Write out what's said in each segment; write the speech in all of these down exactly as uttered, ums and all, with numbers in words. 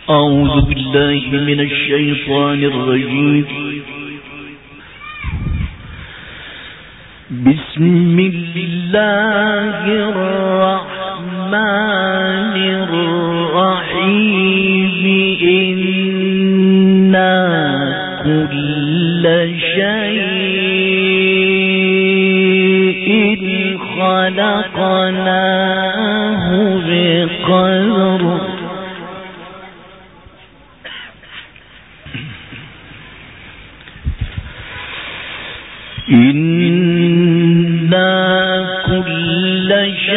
أعوذ بالله من الشيطان الرجيم. بسم الله الرحمن الرحيم. إنا كل شيء خلقناه بقدر. إنا كل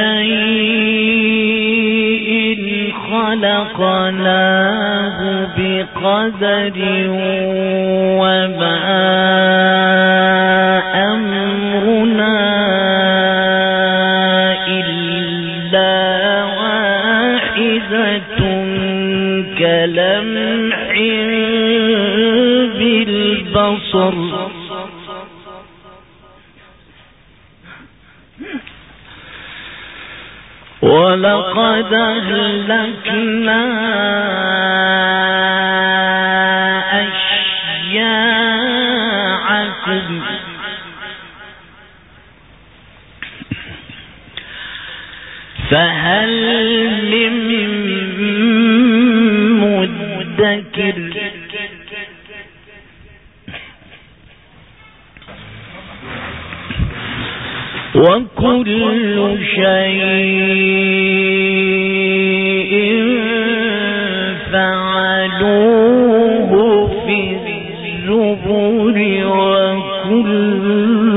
شيء خلقناه بقدر وما أمرنا إلا واحدة كلمح بالبصر. ولقد أهلكنا أشياعكم فهل من مدكر. وكل شيء فعلوه في الزبر. وكل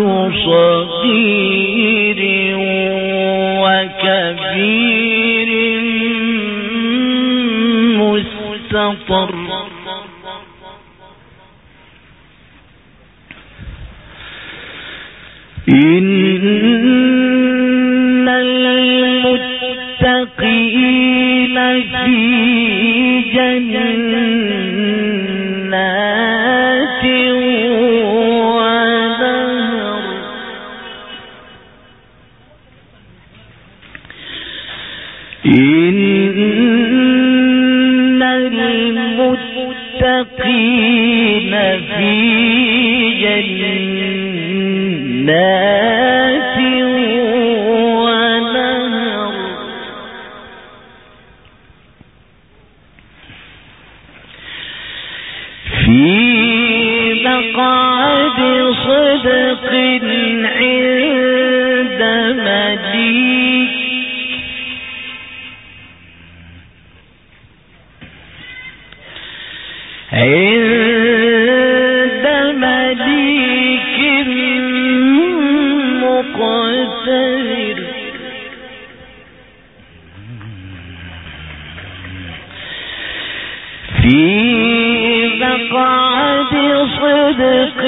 صغير وكبير مستطر. إن المتقين في جنات ونهر. إن المتقين في جنات ونهر. في مقعد صدق عند مليك عند مليك مقتدر. في مقعد صدق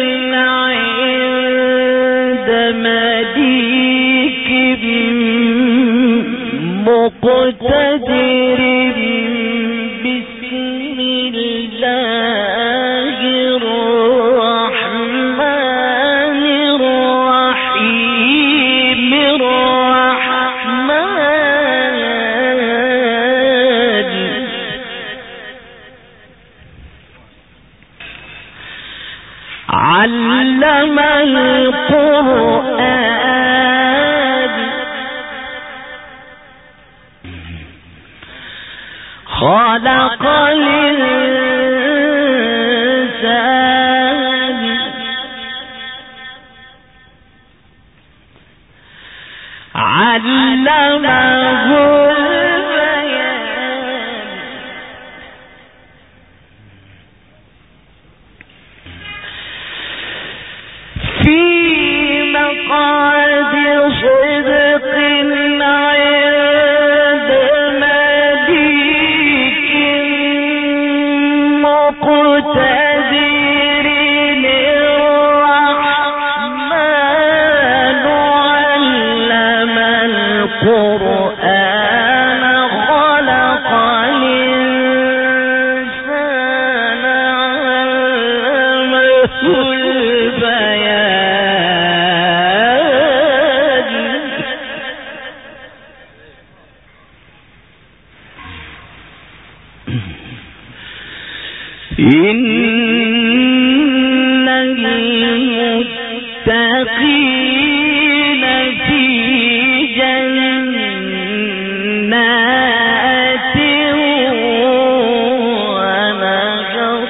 عند مليك مقتدر. بسم الله الرحمن الرحيم. الرحمن علم القرآن خلق الإنسان علمه البيان. في مقعد صدق عند مليك إن المتقين في جنات ونهر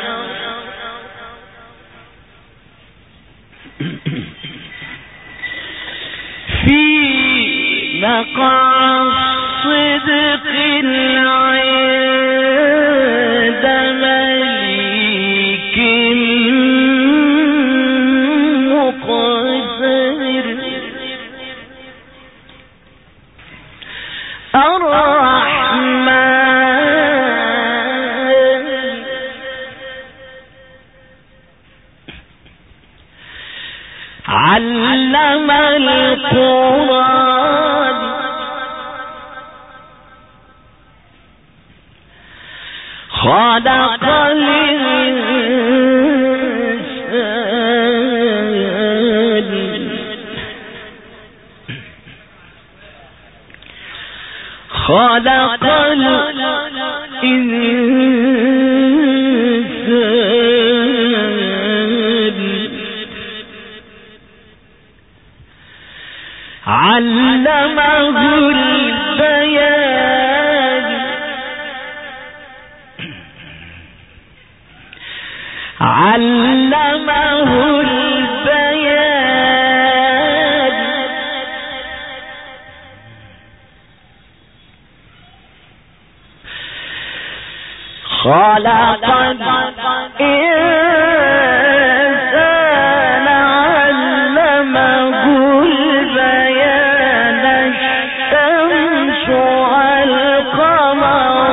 في مقعد صدق عند مليك مقتدر الرحمن علم القرآن خلق الإنسان خلق الإنسان علمه البيان علمه البيان خلق الإنسان علمه البيان الشمس والقمر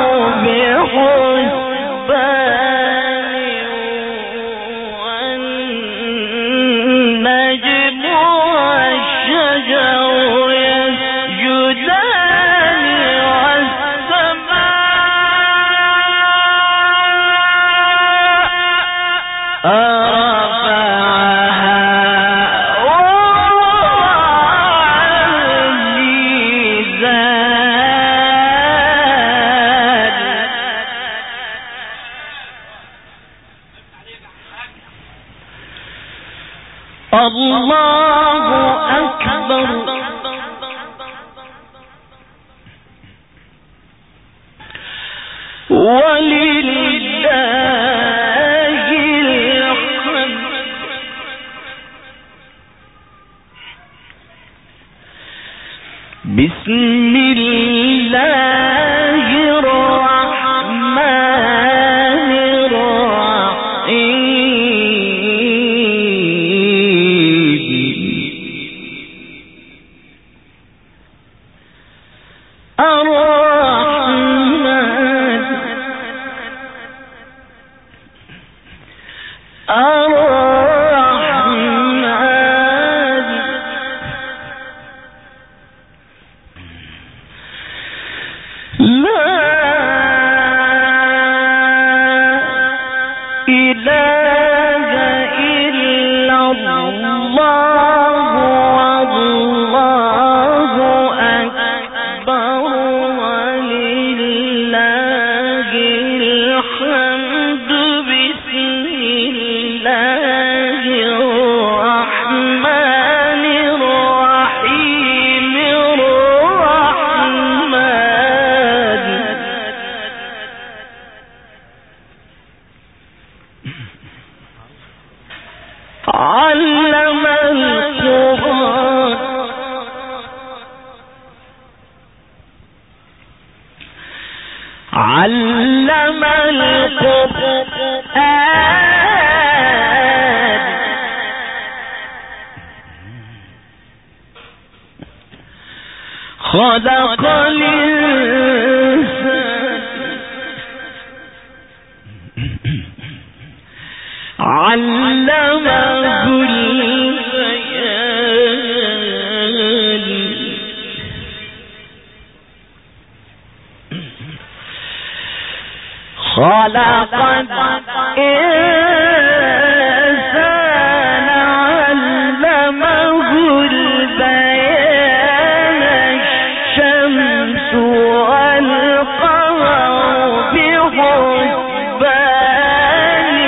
بحسبان والنجم والشجر يسجدان الله أكبر ولله الحمد بسم الله الرحمن الرحيم الرحمن الرحمن لا إله إلا الله والله أكبر ولله الحمد بسم الله الرحمن الرحيم الرحمن علم القرآن علم القرآن خلق الإنسان علمه البيان خلق الإنسان علمه البيان الشمس والقمر بحسبان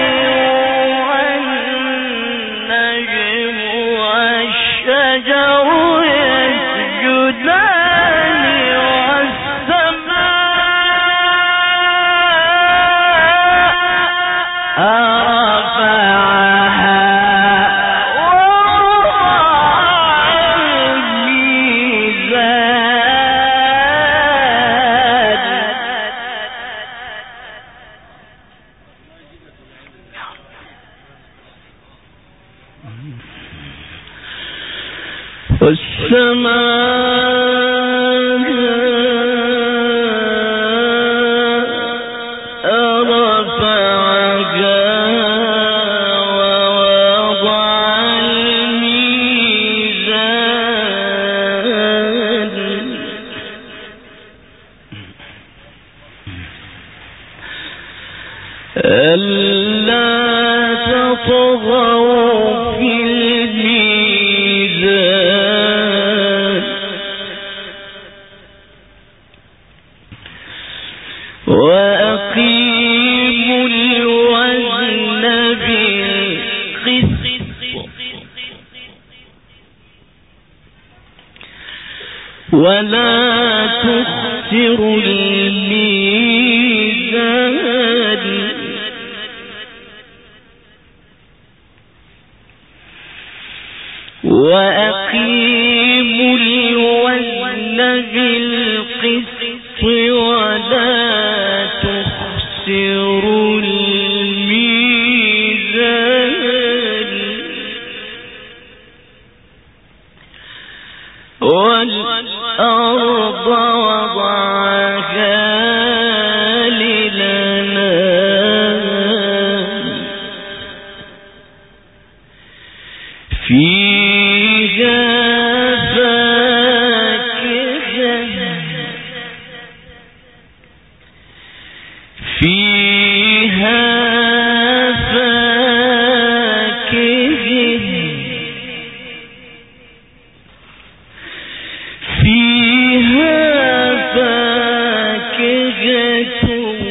ولا تخسروا الميزان وأقيموا الوزن بالقسط ولا تخسروا الميزان والأرض وضعها للأنام فيها فاكهة فيها فاكهة فيها فاكهة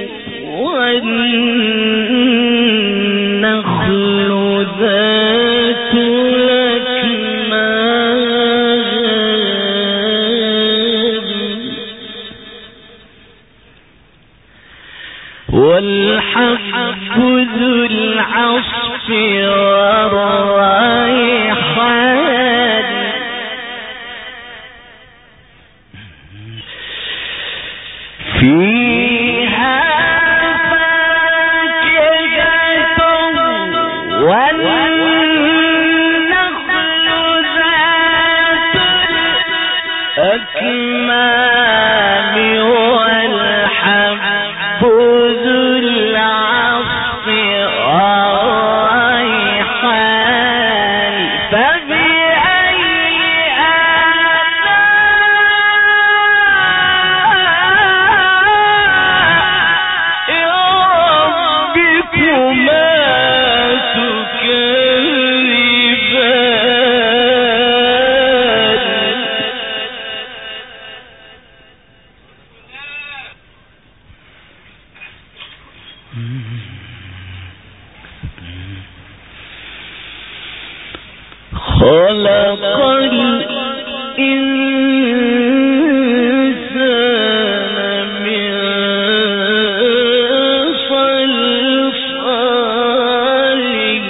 والنخل ذات الأكمام والحب ذو العصف والريحان فيها فاكهة والنخل ذات الأكمام والحب ذو العصف والريحان فبأي خلق الإنسان من صلصال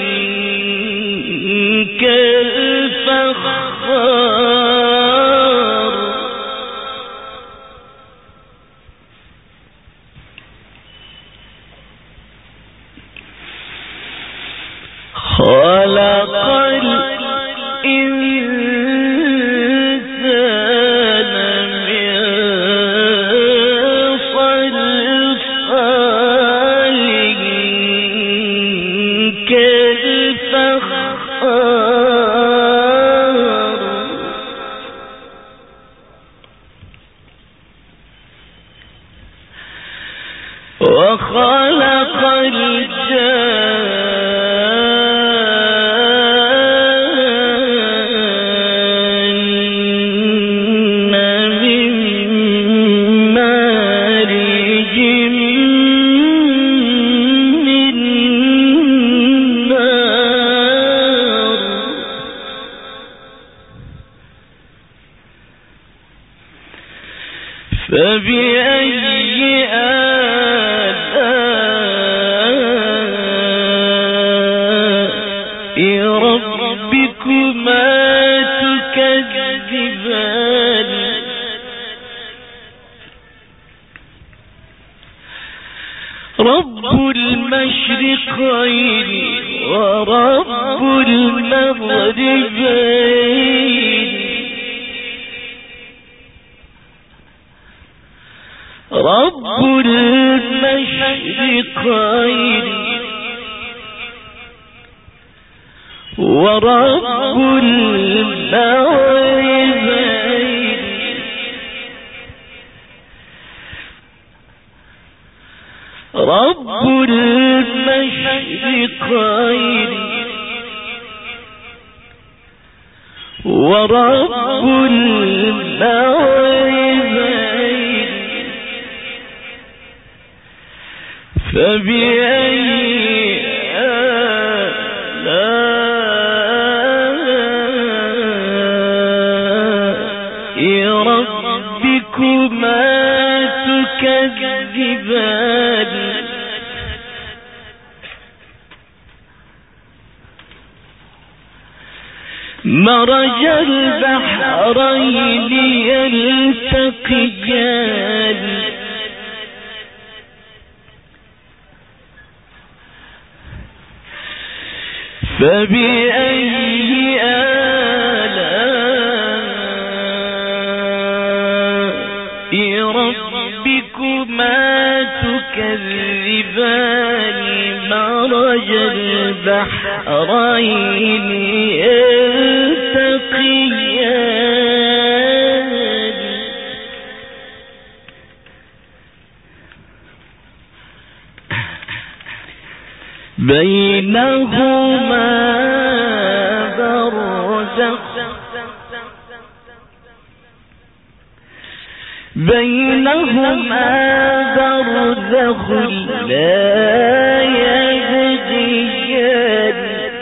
كالفخار خلق الإنسان من صلصال كالفخار وخلق الجان من مارج من نار فبأي آلاء ربكما تكذبان رب المشرقين ورب المغربين رب المشرقين ورب المغربين رب المشرقين ورب المغربين فبأي آلاء ربكما تكذبان مرج البحرين يلتقيان فبأي آلاء ربكما تكذبان مرج البحرين يلتقيان بينهما برزخ بينهما برزخ لا يبغيان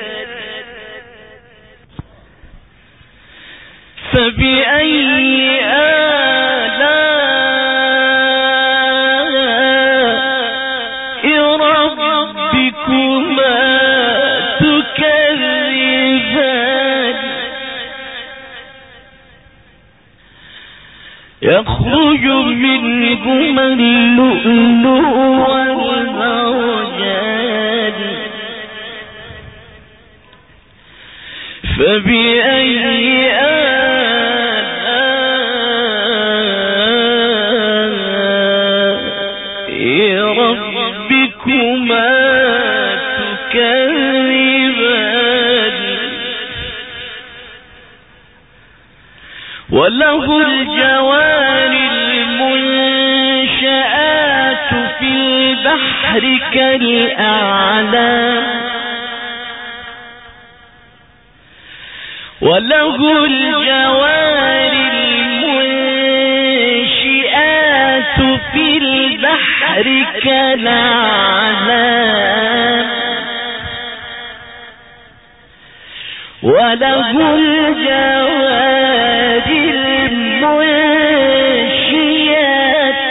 فبأي آلاء ربكما تكذبان يخرج منهما اللؤلؤ والمرجان فبأي آلاء ربكما تكذبان وله الجوار المنشآت في البحر كالأعلام وله الجوار المنشآت في البحر كالأعلام وله الجوار المنشآت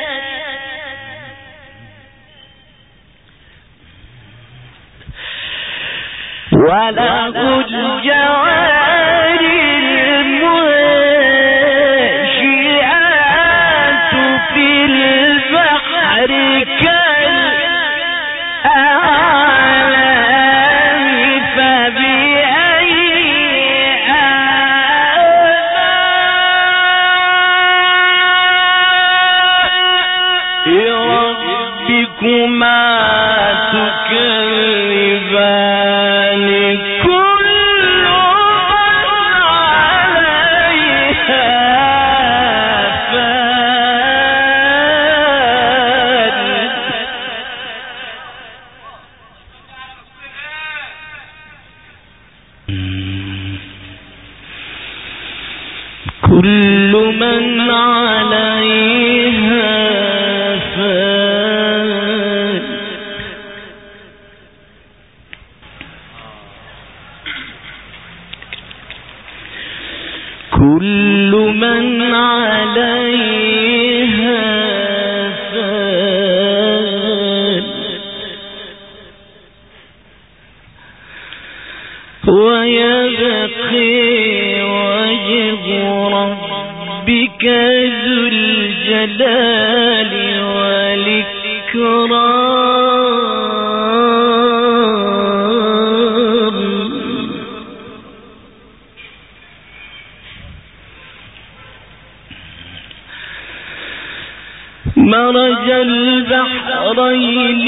وله الجوار المنشآت في البحر كالأعلام فبأي آلاء ربكما تكذبان كل كل من عليها فان كل من عليها فان ويبقي وجه ربك ذو الجلال والإكرام. مرج البحرين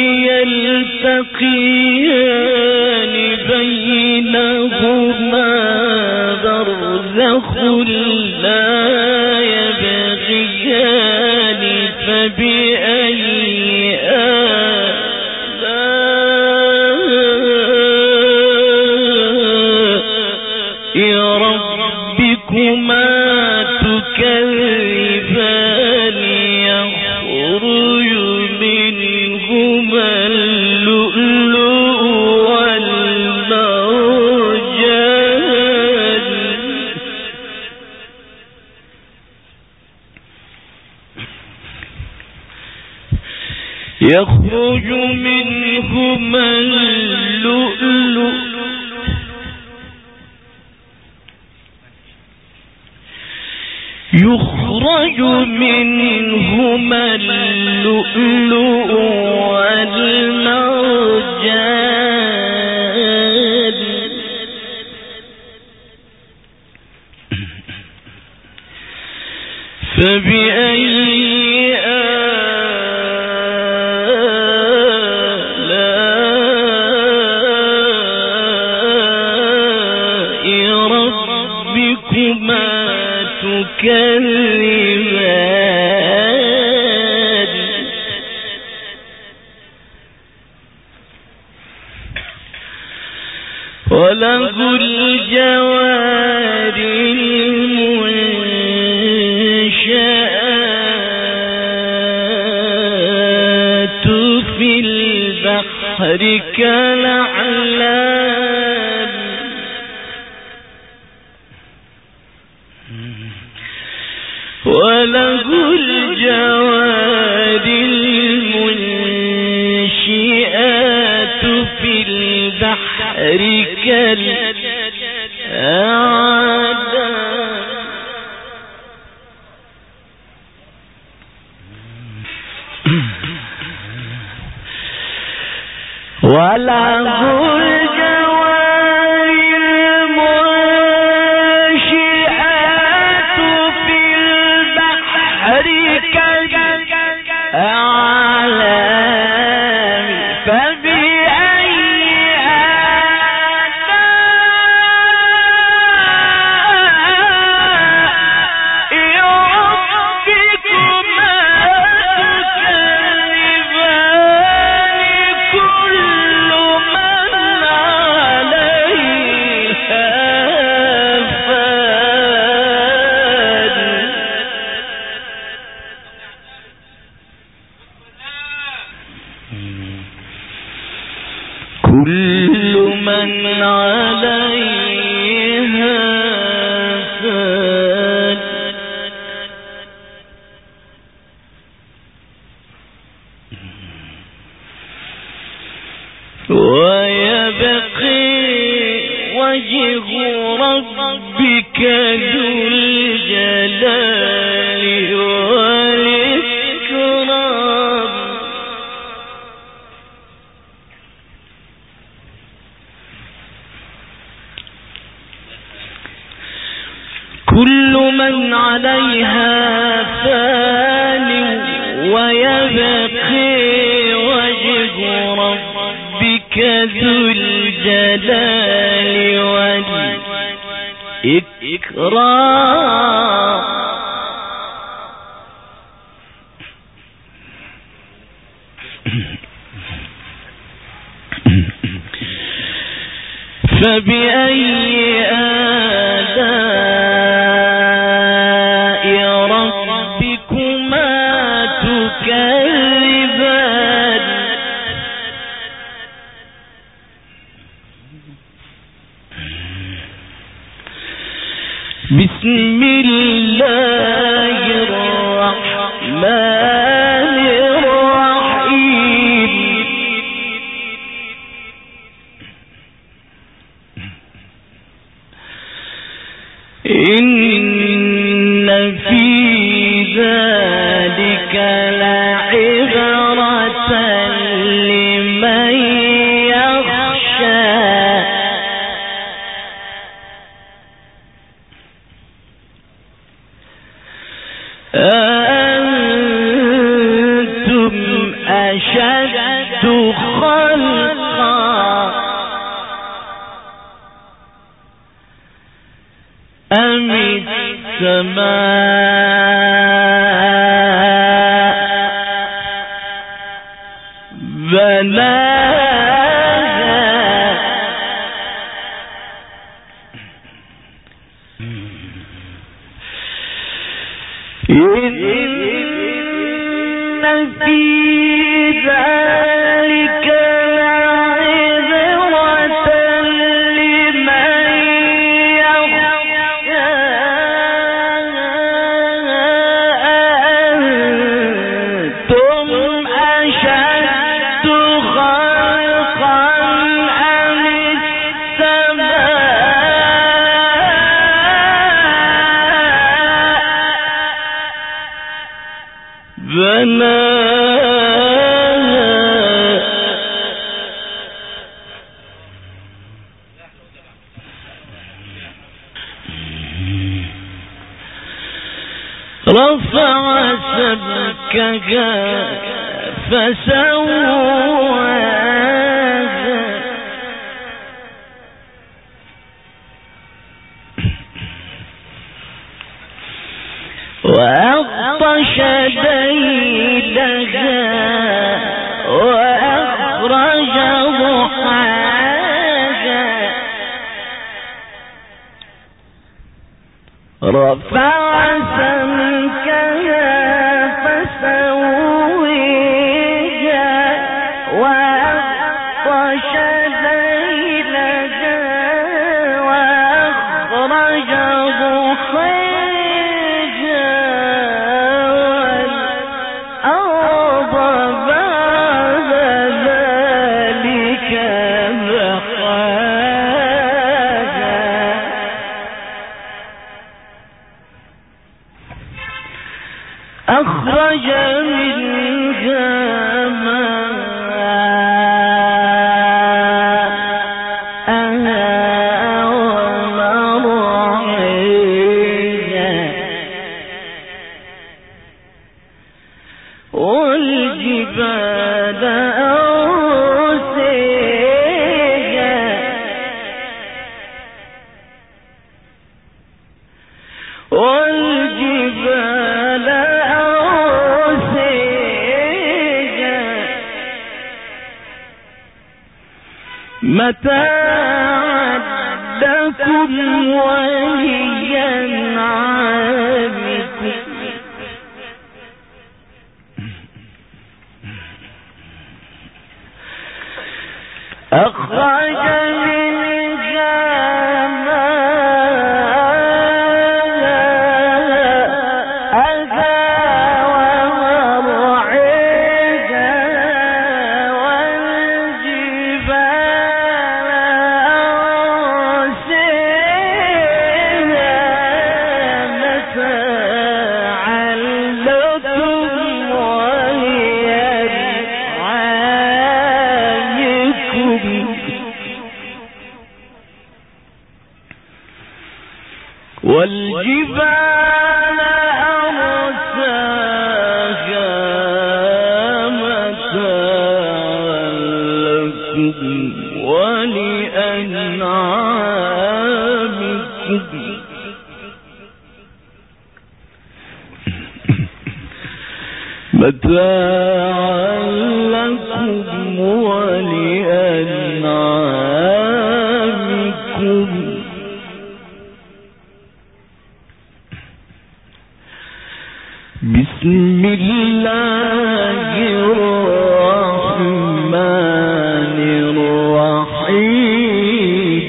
يلتقيان بينهما برزخ لا يبغيان فبأي آلاء ربكما تكذبان يخرج منهما اللؤلؤ والمرجان يخرج منهما اللؤلؤ يخرج منهما اللؤلؤ والمرجان فبأي آلاء ربكما تكذبان وله الجوار المنشآت في البحر كالأعلام وله الجوار المنشآت في البحر كالأعلام وله الجوار المنشآت في البحر كالأعلام فبأي آلاء ربكما تكذبان كل من عليها فان كل من عليها فان ويبقي وجه ربك ذو الجلال والإكرام. كل من عليها فان ويبقي وجه ربك ذو الجلال والإكرام. فبأي آلاء ربكما تكذبان بسم الله الرحمن الرحيم. أشد خلقا أم السماء بناها إن في ذلك لعبرة لمن يخشى أنتم أشد خلقا أم السماء بناها رفع سمكها فسواها وأغطش ليلها وأخرج ضحاها رفع سمكها فسويها وأغطش ليلها وأخرج ضحاها أخرج منها ماءها ومرعاها والجبال أرسيها والجبال متاعا لكم ولأنعامكم أخرج منها والجبال أرساها متاعا لكم ولأنعامكم متاعا لكم ولأنعامكم بسم الله الرحمن الرحيم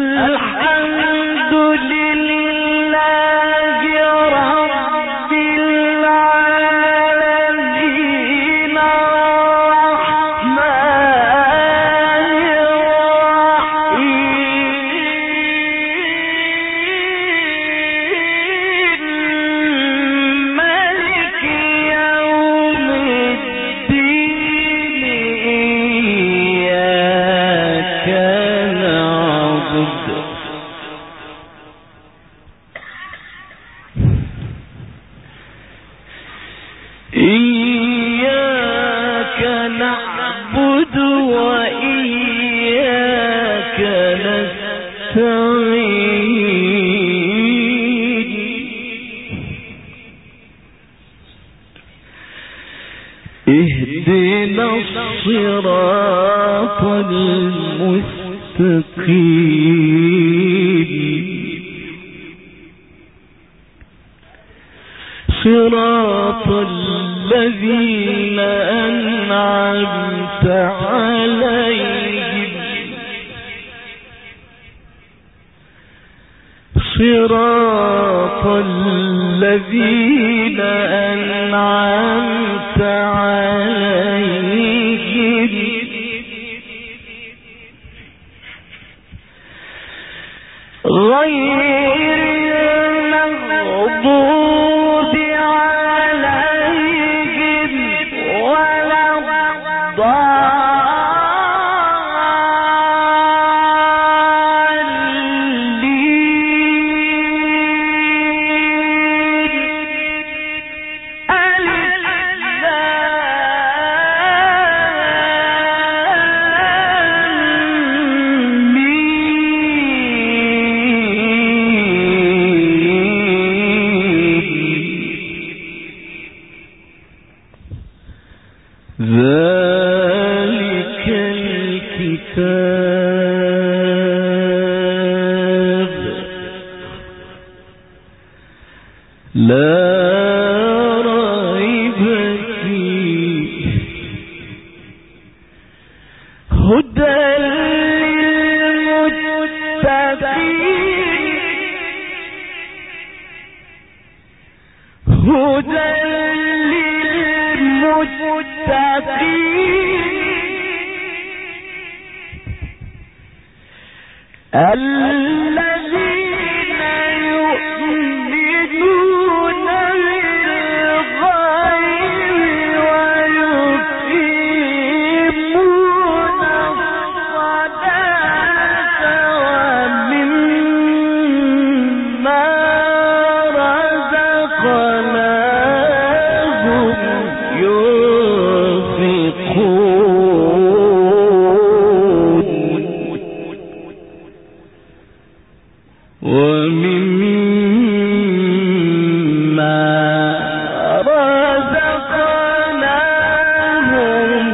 الحمد لله رب العالمين إياك نعبد وإياك نستعين اهدنا الصراط المستقيم صراط الذين أنعمت عليهم صراط الذين أنعمت عليهم غير المغضوب عليهم ولا ذلك الكتاب لا ريب فيه هدى للمتقين هدى الذين يؤمنون بالغيب ويقيمون الصلاة ومما رزقناهم ينفقون ومما رزقناهم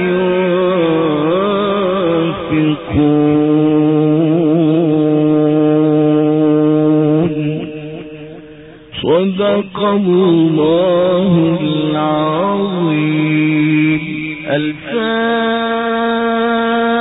ينفقون صدق الله العظيم. الفاتحة.